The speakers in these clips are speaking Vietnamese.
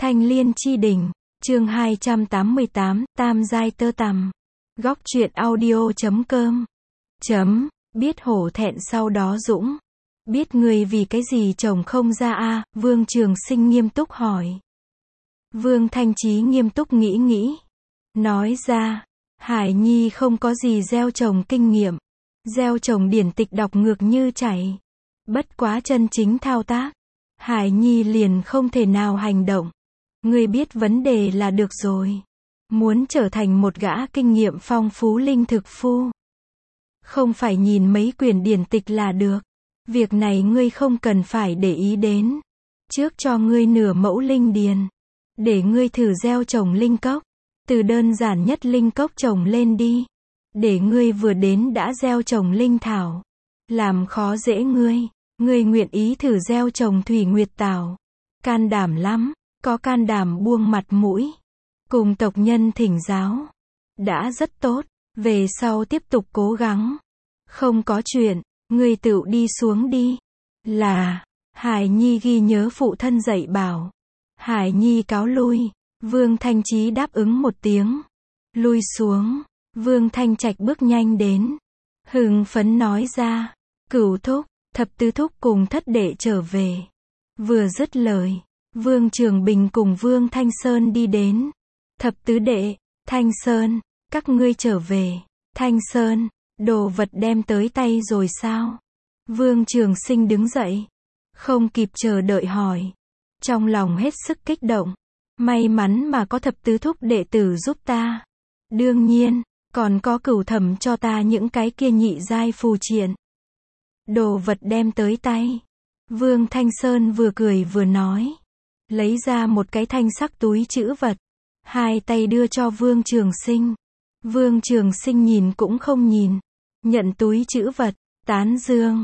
Thanh Liên Chi Đỉnh, chương 288, Tam Giai Tơ Tằm. Góc truyện audio.com. Biết hổ thẹn sau đó dũng. Biết người vì cái gì chồng không ra a? Vương Trường Sinh nghiêm túc hỏi. Vương Thanh Chí nghiêm túc nghĩ. Nói ra, Hải Nhi không có gì gieo trồng kinh nghiệm. Gieo trồng điển tịch đọc ngược như chảy. Bất quá chân chính thao tác, Hải Nhi liền không thể nào hành động. Ngươi biết vấn đề là được rồi. Muốn trở thành một gã kinh nghiệm phong phú linh thực phu, không phải nhìn mấy quyển điển tịch là được. Việc này ngươi không cần phải để ý đến. Trước cho ngươi nửa mẫu linh điền, để ngươi thử gieo trồng linh cốc. Từ đơn giản nhất linh cốc trồng lên đi. Để ngươi vừa đến đã gieo trồng linh thảo. Làm khó dễ ngươi. Ngươi nguyện ý thử gieo trồng thủy nguyệt tảo. Can đảm lắm. Có can đảm buông mặt mũi. Cùng tộc nhân thỉnh giáo. Đã rất tốt. Về sau tiếp tục cố gắng. Không có chuyện. Ngươi tự đi xuống đi. Là. Hải Nhi ghi nhớ phụ thân dạy bảo. Hải Nhi cáo lui. Vương Thanh Chí đáp ứng một tiếng. Lui xuống. Vương Thanh Trạch bước nhanh đến. Hưng phấn nói ra. Cửu thúc, thập tứ thúc cùng thất đệ trở về. Vừa dứt lời, Vương Trường Bình cùng Vương Thanh Sơn đi đến. Thập tứ đệ, Thanh Sơn, các ngươi trở về. Thanh Sơn, đồ vật đem tới tay rồi sao? Vương Trường Sinh đứng dậy. Không kịp chờ đợi hỏi. Trong lòng hết sức kích động. May mắn mà có thập tứ thúc đệ tử giúp ta. Đương nhiên, còn có Cửu Thẩm cho ta những cái kia nhị giai phù triện. Đồ vật đem tới tay. Vương Thanh Sơn vừa cười vừa nói. Lấy ra một cái thanh sắc túi trữ vật. Hai tay đưa cho Vương Trường Sinh. Vương Trường Sinh nhìn cũng không nhìn. Nhận túi trữ vật, tán dương.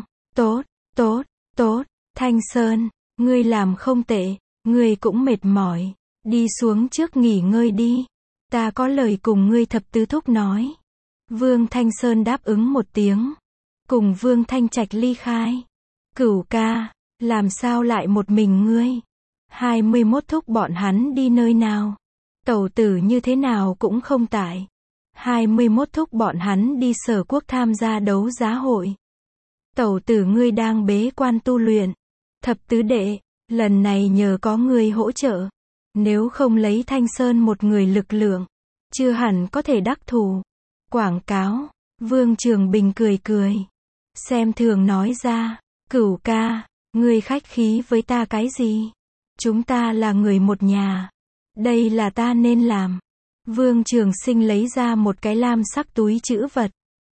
Tốt. Thanh Sơn, ngươi làm không tệ. Ngươi cũng mệt mỏi. Đi xuống trước nghỉ ngơi đi. Ta có lời cùng ngươi thập tứ thúc nói. Vương Thanh Sơn đáp ứng một tiếng. Cùng Vương Thanh Trạch ly khai. Cửu ca, làm sao lại một mình ngươi? 21 thúc bọn hắn đi nơi nào? Tẩu tử như thế nào cũng không tại. 21 thúc bọn hắn đi Sở Quốc tham gia đấu giá hội. Tẩu tử ngươi đang bế quan tu luyện. Thập tứ đệ, lần này nhờ có ngươi hỗ trợ. Nếu không lấy Thanh Sơn một người lực lượng, chưa hẳn có thể đắc thủ. Quảng cáo. Vương Trường Bình cười. Xem thường nói ra. Cửu ca, ngươi khách khí với ta cái gì? Chúng ta là người một nhà. Đây là ta nên làm. Vương Trường Sinh lấy ra một cái lam sắc túi trữ vật.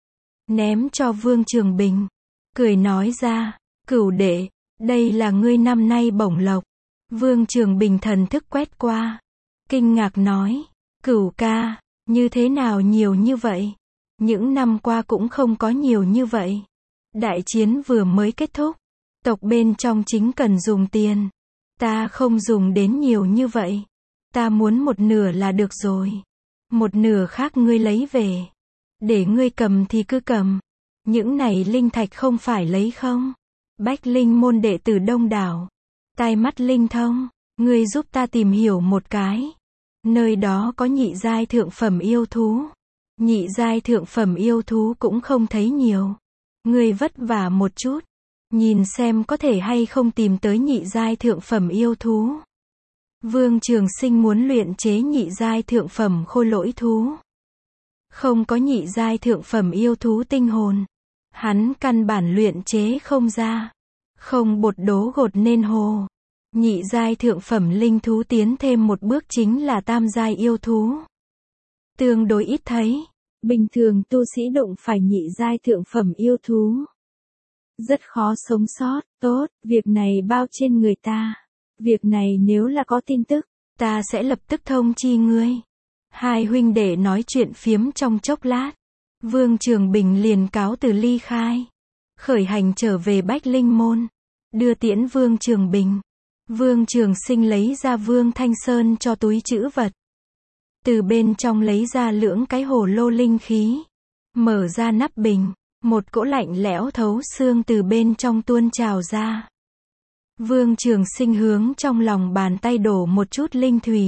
Ném cho Vương Trường Bình. Cười nói ra. Cửu đệ, đây là ngươi năm nay bổng lộc. Vương Trường Bình thần thức quét qua. Kinh ngạc nói. Cửu ca, như thế nào nhiều như vậy? Những năm qua cũng không có nhiều như vậy. Đại chiến vừa mới kết thúc. Tộc bên trong chính cần dùng tiền. Ta không dùng đến nhiều như vậy. Ta muốn một nửa là được rồi. Một nửa khác ngươi lấy về. Để ngươi cầm thì cứ cầm. Những này linh thạch không phải lấy không? Bách Linh môn đệ tử đông đảo. Tai mắt linh thông. Ngươi giúp ta tìm hiểu một cái. Nơi đó có nhị giai thượng phẩm yêu thú. Nhị giai thượng phẩm yêu thú cũng không thấy nhiều. Ngươi vất vả một chút. Nhìn xem có thể hay không tìm tới nhị giai thượng phẩm yêu thú. Vương Trường Sinh muốn luyện chế nhị giai thượng phẩm khôi lỗi thú. Không có nhị giai thượng phẩm yêu thú tinh hồn. Hắn căn bản luyện chế không ra. Không bột đố gột nên hồ. Nhị giai thượng phẩm linh thú tiến thêm một bước chính là tam giai yêu thú. Tương đối ít thấy. Bình thường tu sĩ đụng phải nhị giai thượng phẩm yêu thú. Rất khó sống sót. Tốt, việc này bao trên người ta. Việc này nếu là có tin tức, ta sẽ lập tức thông chi ngươi. Hai huynh đệ nói chuyện phiếm trong chốc lát. Vương Trường Bình liền cáo từ ly khai. Khởi hành trở về Bách Linh môn. Đưa tiễn Vương Trường Bình. Vương Trường Sinh lấy ra Vương Thanh Sơn cho túi trữ vật. Từ bên trong lấy ra lưỡng cái hồ lô linh khí. Mở ra nắp bình. Một cỗ lạnh lẽo thấu xương từ bên trong tuôn trào ra. Vương Trường Sinh hướng trong lòng bàn tay đổ một chút linh thủy.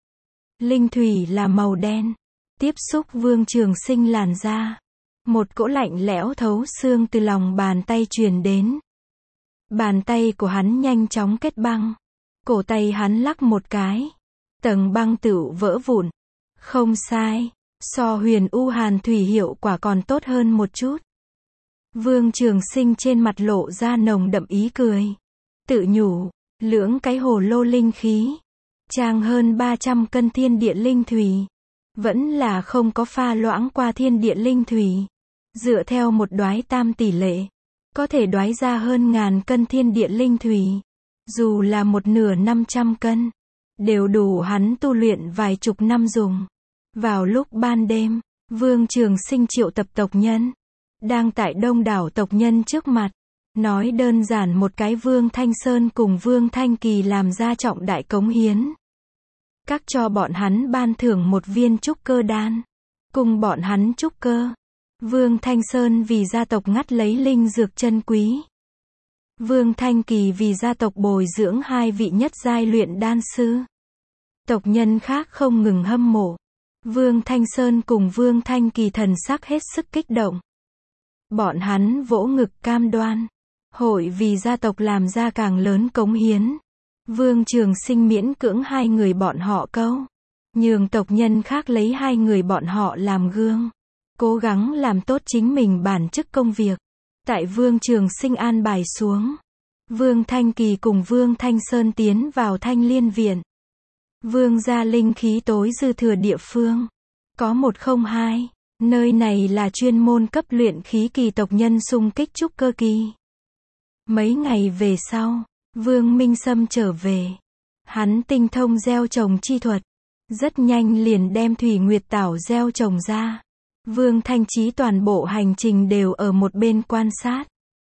Linh thủy là màu đen. Tiếp xúc Vương Trường Sinh làn da. Một cỗ lạnh lẽo thấu xương từ lòng bàn tay truyền đến. Bàn tay của hắn nhanh chóng kết băng. Cổ tay hắn lắc một cái. Tầng băng tựu vỡ vụn. Không sai. So Huyền U Hàn Thủy hiệu quả còn tốt hơn một chút. Vương Trường Sinh trên mặt lộ ra nồng đậm ý cười. Tự nhủ, lưỡng cái hồ lô linh khí. Trang hơn 300 cân thiên địa linh thủy. Vẫn là không có pha loãng qua thiên địa linh thủy. Dựa theo một đoái tam tỷ lệ. Có thể đoái ra hơn 1000 cân thiên địa linh thủy. Dù là một nửa 500 cân. Đều đủ hắn tu luyện vài chục năm dùng. Vào lúc ban đêm, Vương Trường Sinh triệu tập tộc nhân. Đang tại đông đảo tộc nhân trước mặt. Nói đơn giản một cái Vương Thanh Sơn cùng Vương Thanh Kỳ làm ra trọng đại cống hiến. Các cho bọn hắn ban thưởng một viên trúc cơ đan. Cùng bọn hắn trúc cơ. Vương Thanh Sơn vì gia tộc ngắt lấy linh dược chân quý. Vương Thanh Kỳ vì gia tộc bồi dưỡng 2 vị nhất giai luyện đan sư. Tộc nhân khác không ngừng hâm mộ. Vương Thanh Sơn cùng Vương Thanh Kỳ thần sắc hết sức kích động. Bọn hắn vỗ ngực cam đoan. Hội vì gia tộc làm ra càng lớn cống hiến. Vương Trường Sinh miễn cưỡng 2 người bọn họ câu. Nhường tộc nhân khác lấy 2 người bọn họ làm gương. Cố gắng làm tốt chính mình bản chức công việc. Tại Vương Trường Sinh an bài xuống. Vương Thanh Kỳ cùng Vương Thanh Sơn tiến vào Thanh Liên Viện. Vương gia linh khí tối dư thừa địa phương. Có 102. Nơi này là chuyên môn cấp luyện khí kỳ tộc nhân xung kích trúc cơ kỳ. Mấy ngày về sau, Vương Minh Sâm trở về. Hắn tinh thông gieo trồng chi thuật. Rất nhanh liền đem Thủy Nguyệt Tảo gieo trồng ra. Vương Thanh Chí toàn bộ hành trình đều ở một bên quan sát.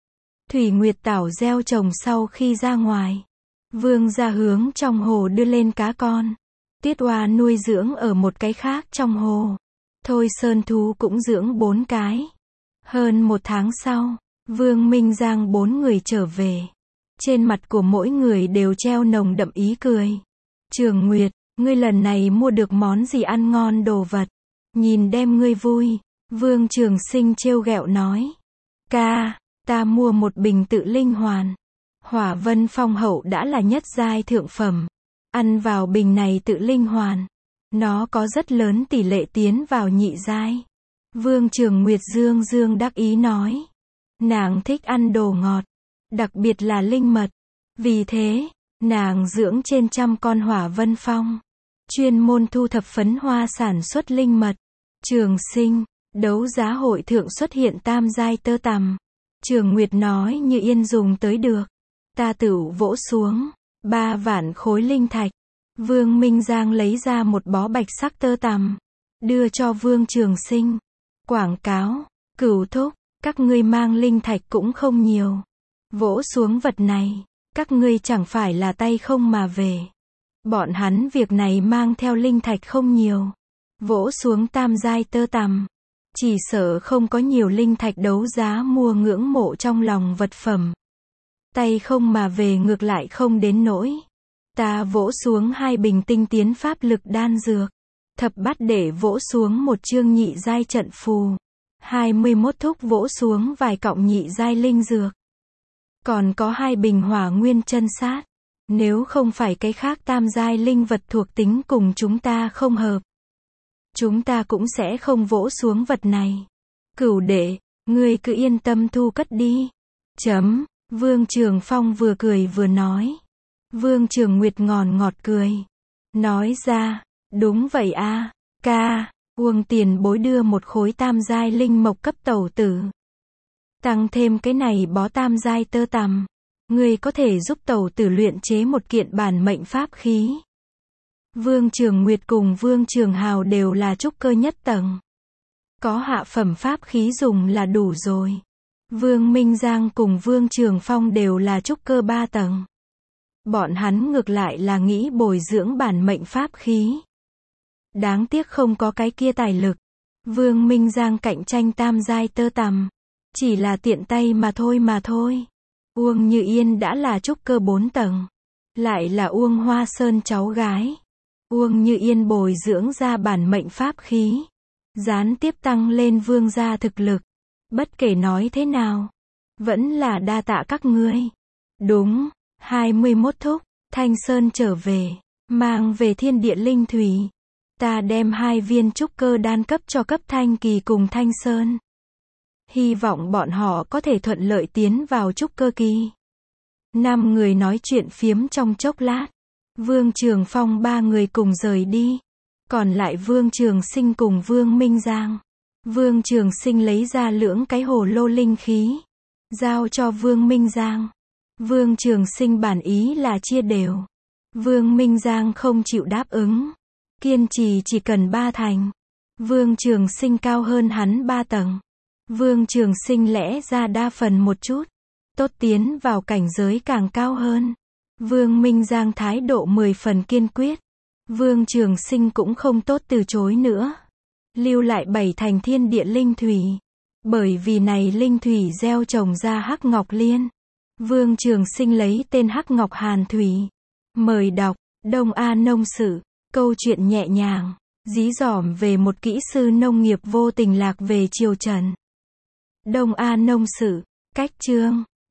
Thủy Nguyệt Tảo gieo trồng sau khi ra ngoài. Vương ra hướng trong hồ đưa lên cá con. Tiết Oa nuôi dưỡng ở một cái khác trong hồ. Thôi Sơn Thú cũng dưỡng 4 cái. Hơn 1 tháng sau, Vương Minh Giang 4 người trở về. Trên mặt của mỗi người đều treo nồng đậm ý cười. Trường Nguyệt, ngươi lần này mua được món gì ăn ngon đồ vật? Nhìn đem ngươi vui. Vương Trường Sinh trêu ghẹo nói. Ca, ta mua một bình tự linh hoàn. Hỏa Vân Phong Hậu đã là nhất giai thượng phẩm. Ăn vào bình này tự linh hoàn. Nó có rất lớn tỷ lệ tiến vào nhị giai. Vương Trường Nguyệt dương dương đắc ý nói. Nàng thích ăn đồ ngọt. Đặc biệt là linh mật. Vì thế, nàng dưỡng trên 100 con Hỏa Vân Phong. Chuyên môn thu thập phấn hoa sản xuất linh mật. Trường Sinh, đấu giá hội thượng xuất hiện tam giai tơ tằm. Trường Nguyệt nói như yên dùng tới được. Ta tửu vỗ xuống. 3 vạn khối linh thạch. Vương Minh Giang lấy ra một bó bạch sắc tơ tằm. Đưa cho Vương Trường Sinh. Quảng cáo. Cửu thúc. Các ngươi mang linh thạch cũng không nhiều. Vỗ xuống vật này. Các ngươi chẳng phải là tay không mà về. Bọn hắn việc này mang theo linh thạch không nhiều. Vỗ xuống tam giai tơ tằm. Chỉ sợ không có nhiều linh thạch đấu giá mua ngưỡng mộ trong lòng vật phẩm. Tay không mà về ngược lại không đến nỗi. Ta vỗ xuống 2 bình tinh tiến pháp lực đan dược. Thập bát để vỗ xuống một chương nhị giai trận phù. 21 thúc vỗ xuống vài cọng nhị giai linh dược. Còn có 2 bình hỏa nguyên chân sát. Nếu không phải cái khác tam giai linh vật thuộc tính cùng chúng ta không hợp. Chúng ta cũng sẽ không vỗ xuống vật này. Cửu đệ, ngươi cứ yên tâm thu cất đi. Vương Trường Phong vừa cười vừa nói. Vương Trường Nguyệt ngọt cười. Nói ra, đúng vậy a, ca, Uông tiền bối đưa một khối tam giai linh mộc cấp tẩu tử. Tăng thêm cái này bó tam giai tơ tằm. Ngươi có thể giúp tẩu tử luyện chế một kiện bản mệnh pháp khí. Vương Trường Nguyệt cùng Vương Trường Hào đều là trúc cơ nhất tầng. Có hạ phẩm pháp khí dùng là đủ rồi. Vương Minh Giang cùng Vương Trường Phong đều là trúc cơ 3 tầng. Bọn hắn ngược lại là nghĩ bồi dưỡng bản mệnh pháp khí. Đáng tiếc không có cái kia tài lực. Vương Minh Giang cạnh tranh tam giai tơ tằm. Chỉ là tiện tay mà thôi. Uông Như Yên đã là trúc cơ 4 tầng. Lại là Uông Hoa Sơn cháu gái. Uông Như Yên bồi dưỡng ra bản mệnh pháp khí. Gián tiếp tăng lên vương gia thực lực. Bất kể nói thế nào, vẫn là đa tạ các ngươi. Đúng, 21 thúc, Thanh Sơn trở về, mang về thiên địa linh thủy. Ta đem 2 viên trúc cơ đan cấp cho cấp Thanh Kỳ cùng Thanh Sơn. Hy vọng bọn họ có thể thuận lợi tiến vào trúc cơ kỳ. 5 người nói chuyện phiếm trong chốc lát. Vương Trường Phong 3 người cùng rời đi. Còn lại Vương Trường Sinh cùng Vương Minh Giang. Vương Trường Sinh lấy ra lưỡng cái hồ lô linh khí. Giao cho Vương Minh Giang. Vương Trường Sinh bản ý là chia đều. Vương Minh Giang không chịu đáp ứng. Kiên trì chỉ cần 3 thành. Vương Trường Sinh cao hơn hắn 3 tầng. Vương Trường Sinh lẽ ra đa phần một chút. Tốt tiến vào cảnh giới càng cao hơn. Vương Minh Giang thái độ 10 phần kiên quyết. Vương Trường Sinh cũng không tốt từ chối nữa. Lưu lại 7 thành thiên địa linh thủy. Bởi vì này linh thủy gieo trồng ra hắc ngọc liên. Vương Trường Sinh lấy tên hắc ngọc hàn thủy. Mời đọc, Đông A Nông Sự. Câu chuyện nhẹ nhàng, dí dỏm về một kỹ sư nông nghiệp vô tình lạc về triều Trần. Đông A Nông Sự, cách chương.